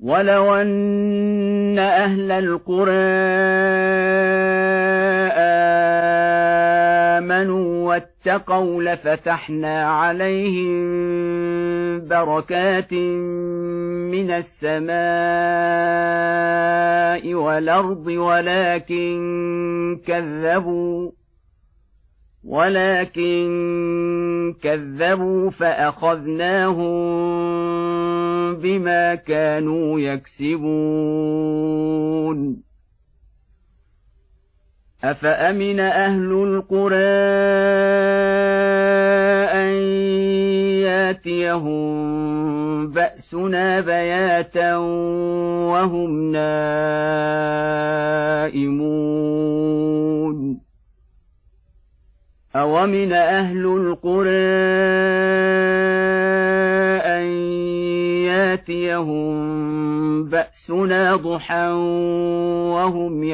ولو أن أهل القرى آمنوا واتقوا لفتحنا عليهم بركات من السماء والأرض ولكن كذبوا فأخذناهم بما كانوا يكسبون أفأمن أهل القرى أن ياتيهم بأسنا بياتا وهم نائمون أومن أهل القرى أن ياتيهم بأسنا ضحى وهم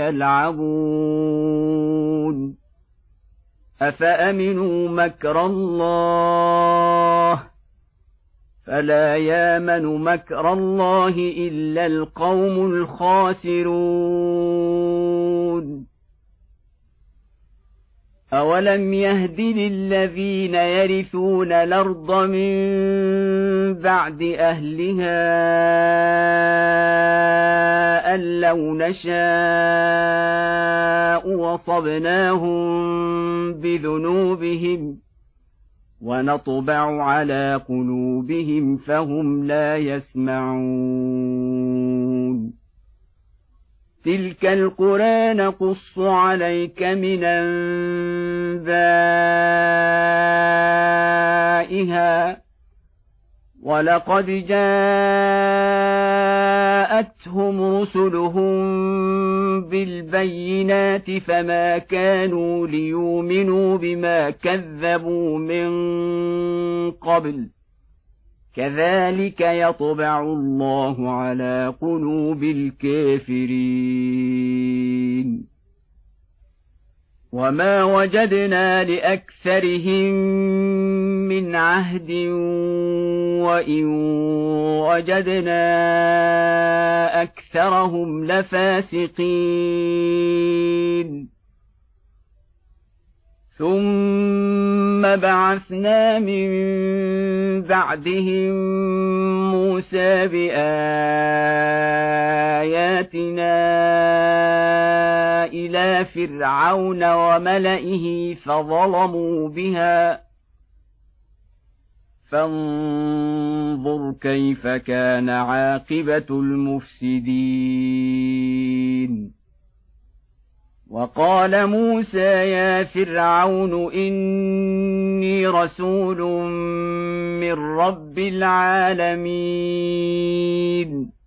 يلعبون أفأمنوا مكر الله فلا يامن مكر الله إلا القوم الخاسرون أولم يهد للذين يرثون الأرض من بعد أهلها أن لو نشاء وصبناهم بذنوبهم ونطبع على قلوبهم فهم لا يسمعون تلك القرى نقص عليك من أنبائها ولقد جاءتهم رسلهم بالبينات فما كانوا ليؤمنوا بما كذبوا من قبل كذلك يطبع الله على قلوب الكافرين وما وجدنا لأكثرهم من عهد وإن وجدنا أكثرهم لفاسقين ثم بعثنا من بعدهم موسى بآياتنا إلى فرعون وملئه فظلموا بها فانظر كيف كان عاقبة المفسدين وقال موسى يا فرعون إني رسول من رب العالمين